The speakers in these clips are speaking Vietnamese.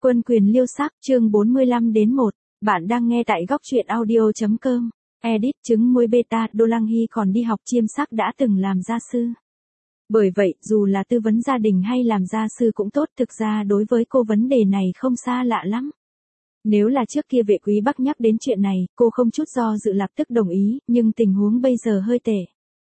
Quân quyền liêu sắc, chương 45 đến 1. Bạn đang nghe tại góc truyện audio.com. Edit trứng muối beta, Đô Lăng Hy còn đi học chiêm sắc đã từng làm gia sư. Bởi vậy, dù là tư vấn gia đình hay làm gia sư cũng tốt, thực ra đối với cô vấn đề này không xa lạ lắm. Nếu là trước kia Vệ Quý Bắc nhắc đến chuyện này, cô không chút do dự lập tức đồng ý, nhưng tình huống bây giờ hơi tệ.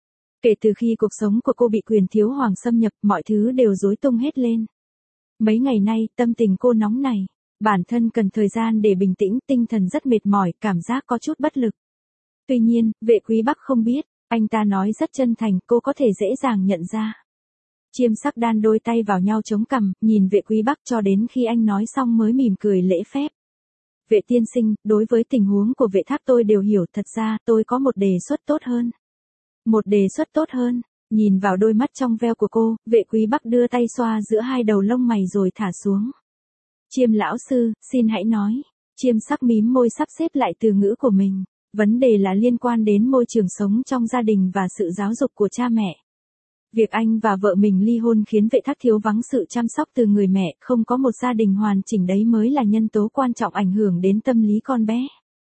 Kể từ khi cuộc sống của cô bị quyền thiếu hoàng xâm nhập, mọi thứ đều rối tung hết lên. Mấy ngày nay, tâm tình cô nóng này. Bản thân cần thời gian để bình tĩnh, tinh thần rất mệt mỏi, cảm giác có chút bất lực. Tuy nhiên, Vệ Quý Bắc không biết, anh ta nói rất chân thành, cô có thể dễ dàng nhận ra. Chiêm sắc đan đôi tay vào nhau chống cằm, nhìn Vệ Quý Bắc cho đến khi anh nói xong mới mỉm cười lễ phép. Vệ tiên sinh, đối với tình huống của Vệ Thác tôi đều hiểu, thật ra tôi có một đề xuất tốt hơn. Một đề xuất tốt hơn. Nhìn vào đôi mắt trong veo của cô, Vệ Quý Bắc đưa tay xoa giữa hai đầu lông mày rồi thả xuống. Chiêm lão sư, xin hãy nói. Chiêm sắc mím môi sắp xếp lại từ ngữ của mình. Vấn đề là liên quan đến môi trường sống trong gia đình và sự giáo dục của cha mẹ. Việc anh và vợ mình ly hôn khiến Vệ Thác thiếu vắng sự chăm sóc từ người mẹ, không có một gia đình hoàn chỉnh, đấy mới là nhân tố quan trọng ảnh hưởng đến tâm lý con bé.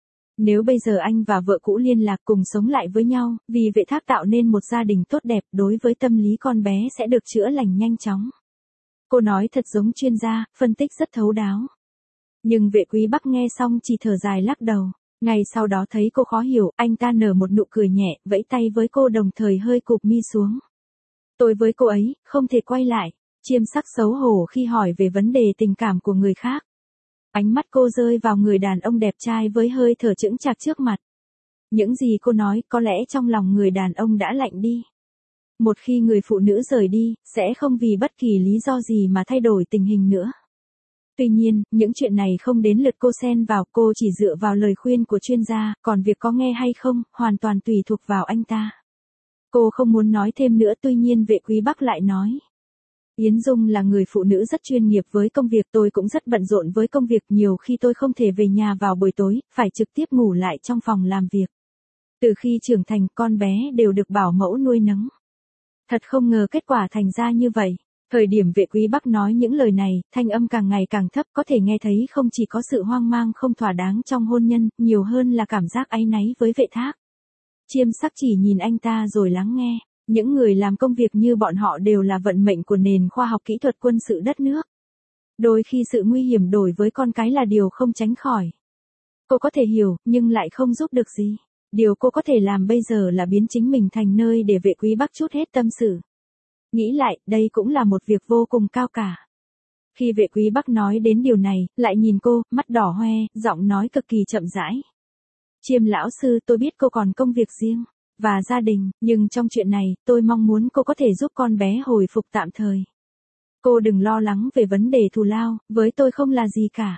Nếu bây giờ anh và vợ cũ liên lạc cùng sống lại với nhau, vì Vệ Thác tạo nên một gia đình tốt đẹp, đối với tâm lý con bé sẽ được chữa lành nhanh chóng. Cô nói thật giống chuyên gia, phân tích rất thấu đáo. Nhưng Vệ Quý Bắc nghe xong chỉ thở dài lắc đầu. Ngay sau đó thấy cô khó hiểu, anh ta nở một nụ cười nhẹ, vẫy tay với cô đồng thời hơi cụp mi xuống. Tôi với cô ấy, không thể quay lại. Chiêm sắc xấu hổ khi hỏi về vấn đề tình cảm của người khác. Ánh mắt cô rơi vào người đàn ông đẹp trai với hơi thở chững chạc trước mặt. Những gì cô nói, có lẽ trong lòng người đàn ông đã lạnh đi. Một khi người phụ nữ rời đi, sẽ không vì bất kỳ lý do gì mà thay đổi tình hình nữa. Tuy nhiên, những chuyện này không đến lượt cô xen vào, cô chỉ dựa vào lời khuyên của chuyên gia, còn việc có nghe hay không, hoàn toàn tùy thuộc vào anh ta. Cô không muốn nói thêm nữa, tuy nhiên Vệ Quý Bắc lại nói. Yến Dung là người phụ nữ rất chuyên nghiệp với công việc, tôi cũng rất bận rộn với công việc, nhiều khi tôi không thể về nhà vào buổi tối, phải trực tiếp ngủ lại trong phòng làm việc. Từ khi trưởng thành, con bé đều được bảo mẫu nuôi nấng. Thật không ngờ kết quả thành ra như vậy. Thời điểm Vệ Quý Bắc nói những lời này, thanh âm càng ngày càng thấp, có thể nghe thấy không chỉ có sự hoang mang không thỏa đáng trong hôn nhân, nhiều hơn là cảm giác áy náy với Vệ Thác. Chiêm sắc chỉ nhìn anh ta rồi lắng nghe. Những người làm công việc như bọn họ đều là vận mệnh của nền khoa học kỹ thuật quân sự đất nước. Đôi khi sự nguy hiểm đối với con cái là điều không tránh khỏi. Cô có thể hiểu, nhưng lại không giúp được gì. Điều cô có thể làm bây giờ là biến chính mình thành nơi để Vệ Quý Bắc trút hết tâm sự. Nghĩ lại, đây cũng là một việc vô cùng cao cả. Khi Vệ Quý Bắc nói đến điều này, lại nhìn cô, mắt đỏ hoe, giọng nói cực kỳ chậm rãi. Chiêm lão sư, tôi biết cô còn công việc riêng và gia đình, nhưng trong chuyện này, tôi mong muốn cô có thể giúp con bé hồi phục tạm thời. Cô đừng lo lắng về vấn đề thù lao, với tôi không là gì cả.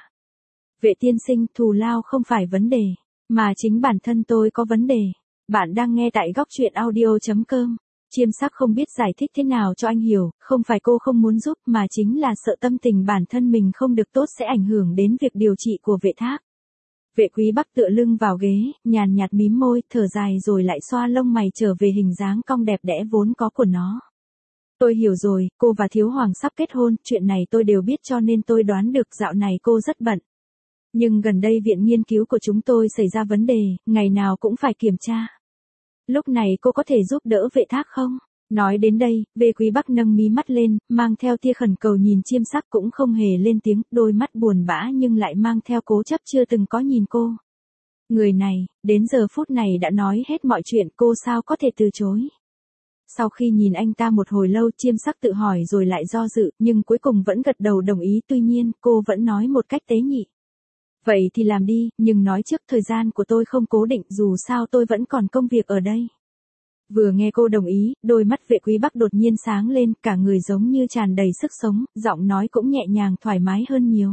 Vệ tiên sinh, thù lao không phải vấn đề, mà chính bản thân tôi có vấn đề. Bạn đang nghe tại góc truyện audio.com. Chiêm sắc không biết giải thích thế nào cho anh hiểu, không phải cô không muốn giúp mà chính là sợ tâm tình bản thân mình không được tốt sẽ ảnh hưởng đến việc điều trị của Vệ Thác. Vệ Quý Bắc tựa lưng vào ghế, nhàn nhạt mím môi, thở dài rồi lại xoa lông mày trở về hình dáng cong đẹp đẽ vốn có của nó. Tôi hiểu rồi, cô và Thiếu Hoàng sắp kết hôn, chuyện này tôi đều biết cho nên tôi đoán được dạo này cô rất bận. Nhưng gần đây viện nghiên cứu của chúng tôi xảy ra vấn đề, ngày nào cũng phải kiểm tra. Lúc này cô có thể giúp đỡ Vệ Thác không? Nói đến đây, Vệ Quý Bắc nâng mí mắt lên, mang theo tia khẩn cầu nhìn chiêm sắc cũng không hề lên tiếng, đôi mắt buồn bã nhưng lại mang theo cố chấp chưa từng có nhìn cô. Người này, đến giờ phút này đã nói hết mọi chuyện, cô sao có thể từ chối. Sau khi nhìn anh ta một hồi lâu, chiêm sắc tự hỏi rồi lại do dự, nhưng cuối cùng vẫn gật đầu đồng ý, tuy nhiên, cô vẫn nói một cách tế nhị. Vậy thì làm đi, nhưng nói trước thời gian của tôi không cố định, dù sao tôi vẫn còn công việc ở đây. Vừa nghe cô đồng ý, đôi mắt Vệ Quý Bắc đột nhiên sáng lên, cả người giống như tràn đầy sức sống, giọng nói cũng nhẹ nhàng thoải mái hơn nhiều.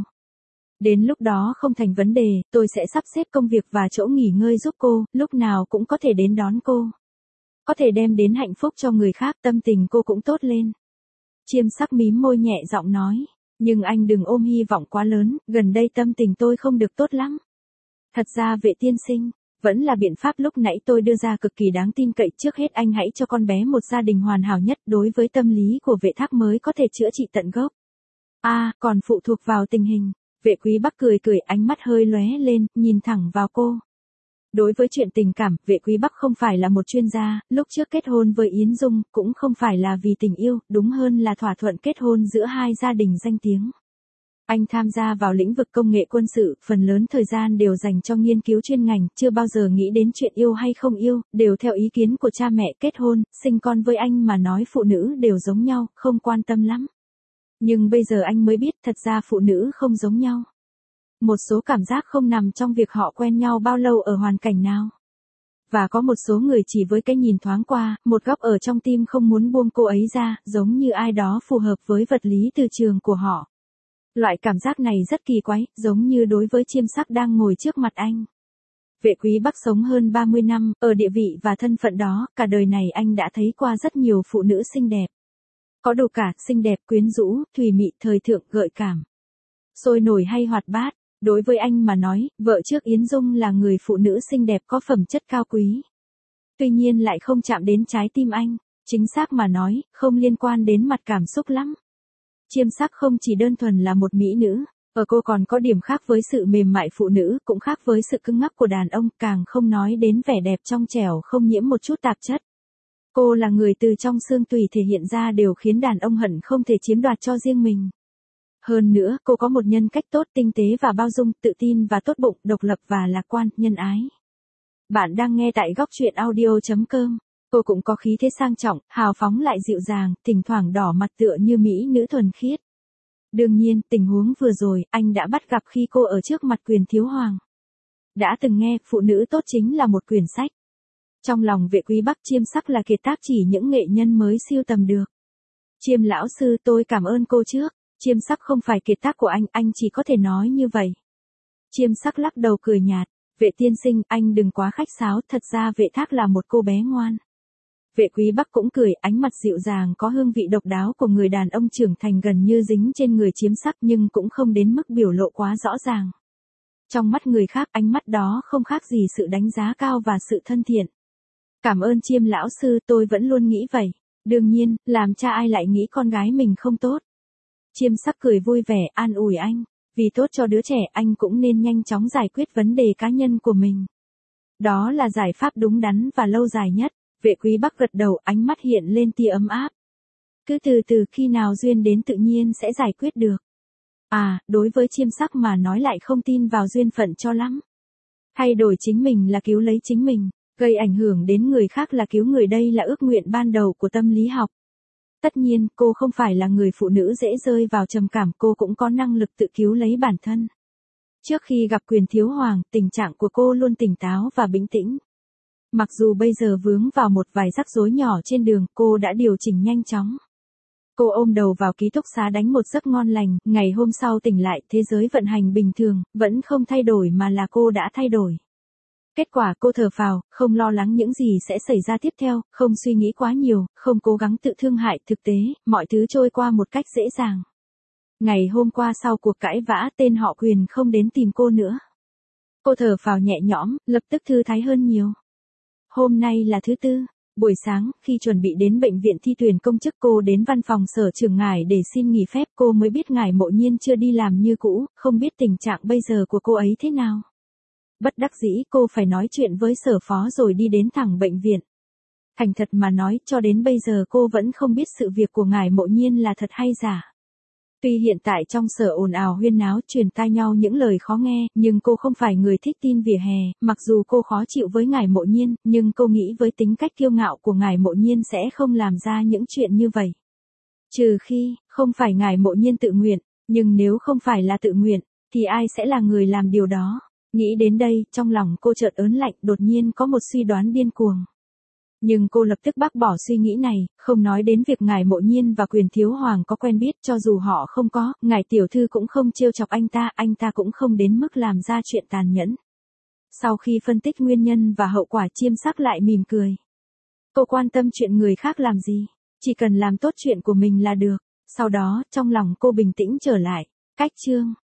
Đến lúc đó không thành vấn đề, tôi sẽ sắp xếp công việc và chỗ nghỉ ngơi giúp cô, lúc nào cũng có thể đến đón cô. Có thể đem đến hạnh phúc cho người khác, tâm tình cô cũng tốt lên. Chiêm sắc mím môi nhẹ giọng nói, nhưng anh đừng ôm hy vọng quá lớn, gần đây tâm tình tôi không được tốt lắm. Thật ra Vệ tiên sinh, vẫn là biện pháp lúc nãy tôi đưa ra cực kỳ đáng tin cậy, trước hết anh hãy cho con bé một gia đình hoàn hảo nhất, đối với tâm lý của Vệ Thác mới có thể chữa trị tận gốc. Còn phụ thuộc vào tình hình. Vệ Quý Bắc cười cười, ánh mắt hơi lóe lên, nhìn thẳng vào cô. Đối với chuyện tình cảm, Vệ Quý Bắc không phải là một chuyên gia, lúc trước kết hôn với Yến Dung, cũng không phải là vì tình yêu, đúng hơn là thỏa thuận kết hôn giữa hai gia đình danh tiếng. Anh tham gia vào lĩnh vực công nghệ quân sự, phần lớn thời gian đều dành cho nghiên cứu chuyên ngành, chưa bao giờ nghĩ đến chuyện yêu hay không yêu, đều theo ý kiến của cha mẹ. Kết hôn, sinh con với anh mà nói phụ nữ đều giống nhau, không quan tâm lắm. Nhưng bây giờ anh mới biết thật ra phụ nữ không giống nhau. Một số cảm giác không nằm trong việc họ quen nhau bao lâu ở hoàn cảnh nào. Và có một số người chỉ với cái nhìn thoáng qua, một góc ở trong tim không muốn buông cô ấy ra, giống như ai đó phù hợp với vật lý từ trường của họ. Loại cảm giác này rất kỳ quái, giống như đối với chiêm sắc đang ngồi trước mặt anh. Vệ Quý Bắc sống hơn 30 năm, ở địa vị và thân phận đó, cả đời này anh đã thấy qua rất nhiều phụ nữ xinh đẹp. Có đủ cả, xinh đẹp, quyến rũ, thùy mị, thời thượng, gợi cảm. Sôi nổi hay hoạt bát, đối với anh mà nói, vợ trước Yến Dung là người phụ nữ xinh đẹp có phẩm chất cao quý. Tuy nhiên lại không chạm đến trái tim anh, chính xác mà nói, không liên quan đến mặt cảm xúc lắm. Chiêm sắc không chỉ đơn thuần là một mỹ nữ, ở cô còn có điểm khác với sự mềm mại phụ nữ, cũng khác với sự cứng ngắc của đàn ông, càng không nói đến vẻ đẹp trong trẻo không nhiễm một chút tạp chất. Cô là người từ trong xương tùy thể hiện ra đều khiến đàn ông hận không thể chiếm đoạt cho riêng mình. Hơn nữa, cô có một nhân cách tốt, tinh tế và bao dung, tự tin và tốt bụng, độc lập và lạc quan, nhân ái. Bạn đang nghe tại góc truyện audio.com. Cô cũng có khí thế sang trọng, hào phóng lại dịu dàng, thỉnh thoảng đỏ mặt tựa như mỹ nữ thuần khiết. Đương nhiên, tình huống vừa rồi, anh đã bắt gặp khi cô ở trước mặt Quyền Thiếu Hoàng. Đã từng nghe, phụ nữ tốt chính là một quyển sách. Trong lòng Vệ Quý Bắc, chiêm sắc là kiệt tác chỉ những nghệ nhân mới siêu tầm được. Chiêm lão sư, tôi cảm ơn cô trước. Chiêm sắc không phải kiệt tác của anh chỉ có thể nói như vậy. Chiêm sắc lắc đầu cười nhạt, Vệ tiên sinh, anh đừng quá khách sáo, thật ra Vệ Thác là một cô bé ngoan. Vệ Quý Bắc cũng cười, ánh mặt dịu dàng có hương vị độc đáo của người đàn ông trưởng thành gần như dính trên người chiêm sắc, nhưng cũng không đến mức biểu lộ quá rõ ràng. Trong mắt người khác, ánh mắt đó không khác gì sự đánh giá cao và sự thân thiện. Cảm ơn Chiêm lão sư, tôi vẫn luôn nghĩ vậy. Đương nhiên, làm cha ai lại nghĩ con gái mình không tốt. Chiêm sắc cười vui vẻ, an ủi anh. Vì tốt cho đứa trẻ, anh cũng nên nhanh chóng giải quyết vấn đề cá nhân của mình. Đó là giải pháp đúng đắn và lâu dài nhất. Vệ Quý Bắc gật đầu, ánh mắt hiện lên tia ấm áp. Cứ từ từ, khi nào duyên đến tự nhiên sẽ giải quyết được. À, đối với chiêm sắc mà nói lại không tin vào duyên phận cho lắm. Thay đổi chính mình là cứu lấy chính mình, gây ảnh hưởng đến người khác là cứu người, đây là ước nguyện ban đầu của tâm lý học. Tất nhiên, cô không phải là người phụ nữ dễ rơi vào trầm cảm, cô cũng có năng lực tự cứu lấy bản thân. Trước khi gặp Quyền Thiếu Hoàng, tình trạng của cô luôn tỉnh táo và bình tĩnh. Mặc dù bây giờ vướng vào một vài rắc rối nhỏ trên đường, cô đã điều chỉnh nhanh chóng. Cô ôm đầu vào ký túc xá đánh một giấc ngon lành, ngày hôm sau tỉnh lại, thế giới vận hành bình thường, vẫn không thay đổi mà là cô đã thay đổi. Kết quả cô thở phào, không lo lắng những gì sẽ xảy ra tiếp theo, không suy nghĩ quá nhiều, không cố gắng tự thương hại, thực tế, mọi thứ trôi qua một cách dễ dàng. Ngày hôm qua sau cuộc cãi vã, tên họ Quyền không đến tìm cô nữa. Cô thở phào nhẹ nhõm, lập tức thư thái hơn nhiều. Hôm nay là thứ Tư, buổi sáng, khi chuẩn bị đến bệnh viện thi tuyển công chức, cô đến văn phòng sở trưởng ngài để xin nghỉ phép, cô mới biết ngài Mộ Nhiên chưa đi làm như cũ, không biết tình trạng bây giờ của cô ấy thế nào. Bất đắc dĩ, cô phải nói chuyện với sở phó rồi đi đến thẳng bệnh viện. Thành thật mà nói, cho đến bây giờ cô vẫn không biết sự việc của ngài Mộ Nhiên là thật hay giả. Tuy hiện tại trong sở ồn ào huyên náo, truyền tai nhau những lời khó nghe, nhưng cô không phải người thích tin vỉa hè, mặc dù cô khó chịu với ngài Mộ Nhiên, nhưng cô nghĩ với tính cách kiêu ngạo của ngài Mộ Nhiên sẽ không làm ra những chuyện như vậy. Trừ khi, không phải ngài Mộ Nhiên tự nguyện, nhưng nếu không phải là tự nguyện, thì ai sẽ là người làm điều đó? Nghĩ đến đây, trong lòng cô chợt ớn lạnh, đột nhiên có một suy đoán điên cuồng. Nhưng cô lập tức bác bỏ suy nghĩ này, không nói đến việc ngài Mộ Nhiên và Quyền Thiếu Hoàng có quen biết, cho dù họ không có, ngài tiểu thư cũng không trêu chọc anh ta cũng không đến mức làm ra chuyện tàn nhẫn. Sau khi phân tích nguyên nhân và hậu quả, chiêm sắc lại mỉm cười. Cô quan tâm chuyện người khác làm gì, chỉ cần làm tốt chuyện của mình là được. Sau đó, trong lòng cô bình tĩnh trở lại. Cách chương